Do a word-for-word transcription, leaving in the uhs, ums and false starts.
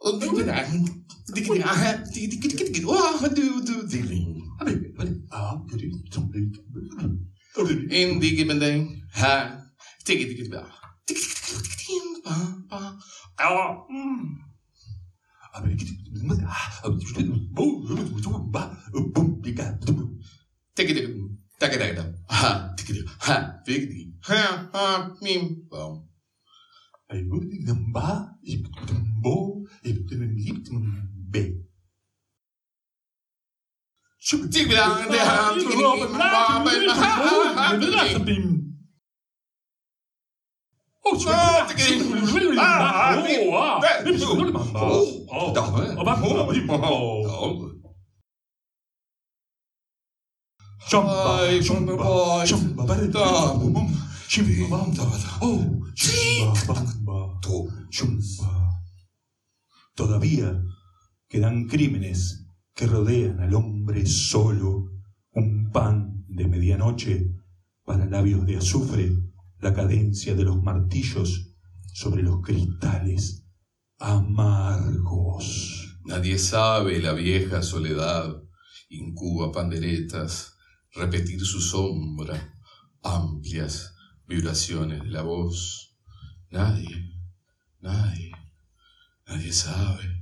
Todavía quedan crímenes que rodean al hombre solo, un pan de medianoche para labios de azufre, la cadencia de los martillos sobre los cristales amargos. Nadie sabe la vieja soledad, incuba panderetas, repetir su sombra, amplias vibraciones de la voz. Nadie, nadie, nadie sabe.